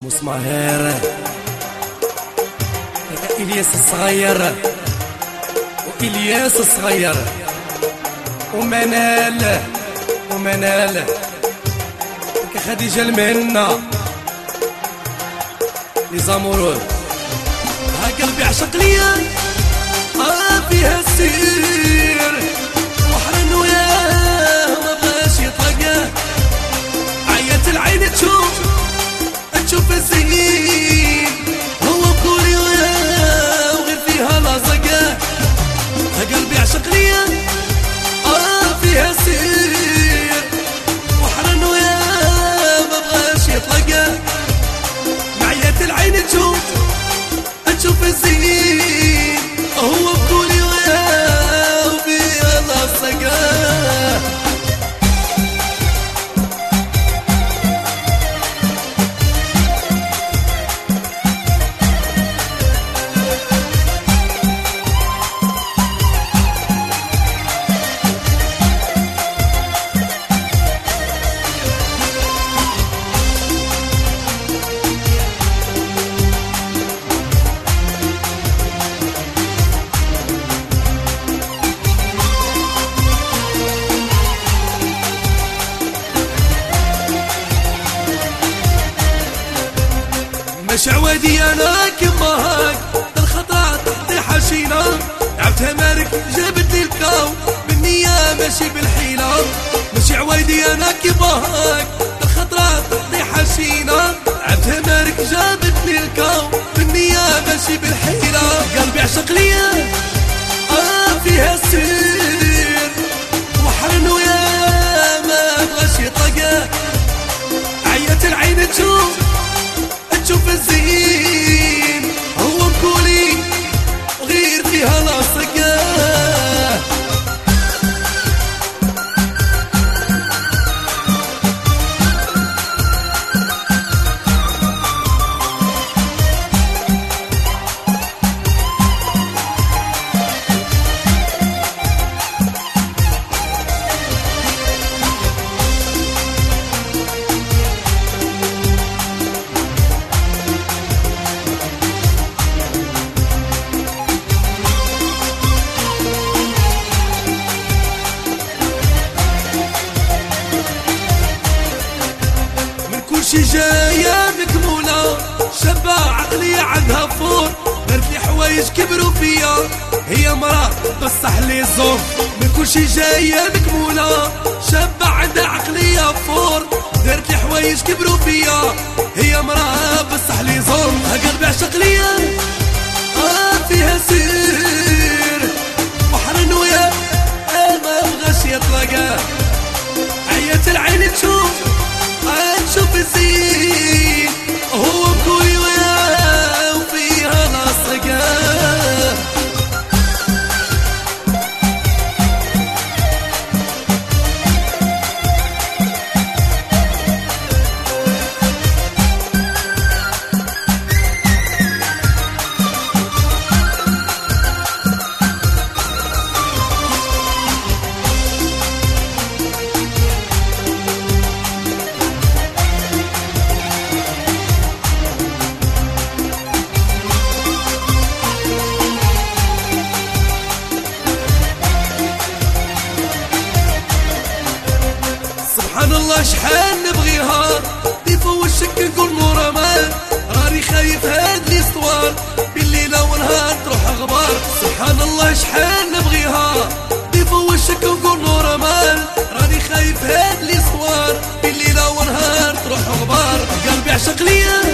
مسمهر إلياس الصغير وإلياس الصغير ومنال كخديجة المهنة لي زامورون. ها قلبي عشق ليا فيها السير وحرن وياه ما بغاش يطلقاه. عيات العين تشوف الزين هو بكوري وياه وغير فيها لاصقاه. ها قلبي عشق ليا فيها السير وحرن وياه ما بغاش يطلقاه. عيات العين تشوف الزين هو بطولي وياه وفيها لاصقاه. مش عوادي انا كماك الخطا تحت حشينا. لعبتها مالك جابت لي الكاو بالنية ماشي بالحيلة. مش عوادي انا كماك الخطا تحت حشينا. لعبتها مالك جابت لي الكاو بالنية ماشي بالحيلة. قلبي عشق ليا فيها السير وحرن ويا ما بغاش يطلقاه. عيات العين تشوف الزين هو بكولي غير فيها لاصقاه. شي جاية مكمولة شابة عقلية عندها فور. درت لي حوايج كبروا فيا هي مرا بصح لي زور. من كل شي جاية مكمولة شابة عندها عقلية فور. درت لي حوايج كبروا فيا هي مرا بصح لي زور. ها قلبي عشق ليا فيها سير وحرن ويا ما بغاش يطلقاه. عيات العين تشوف الزين هو بكوري وياه وفيها لاصقاه. سبحان الله شحال نبغيها ضيفو وشك نقول نور مال. راني خايف هاد ليستوار بالليلة ونهار تروح اخبار. سبحان الله شحال نبغيها ضيفو وشك نقول نور مال. راني خايف هاد ليستوار بالليلة ونهار تروح اخبار. قلبي عشق ليا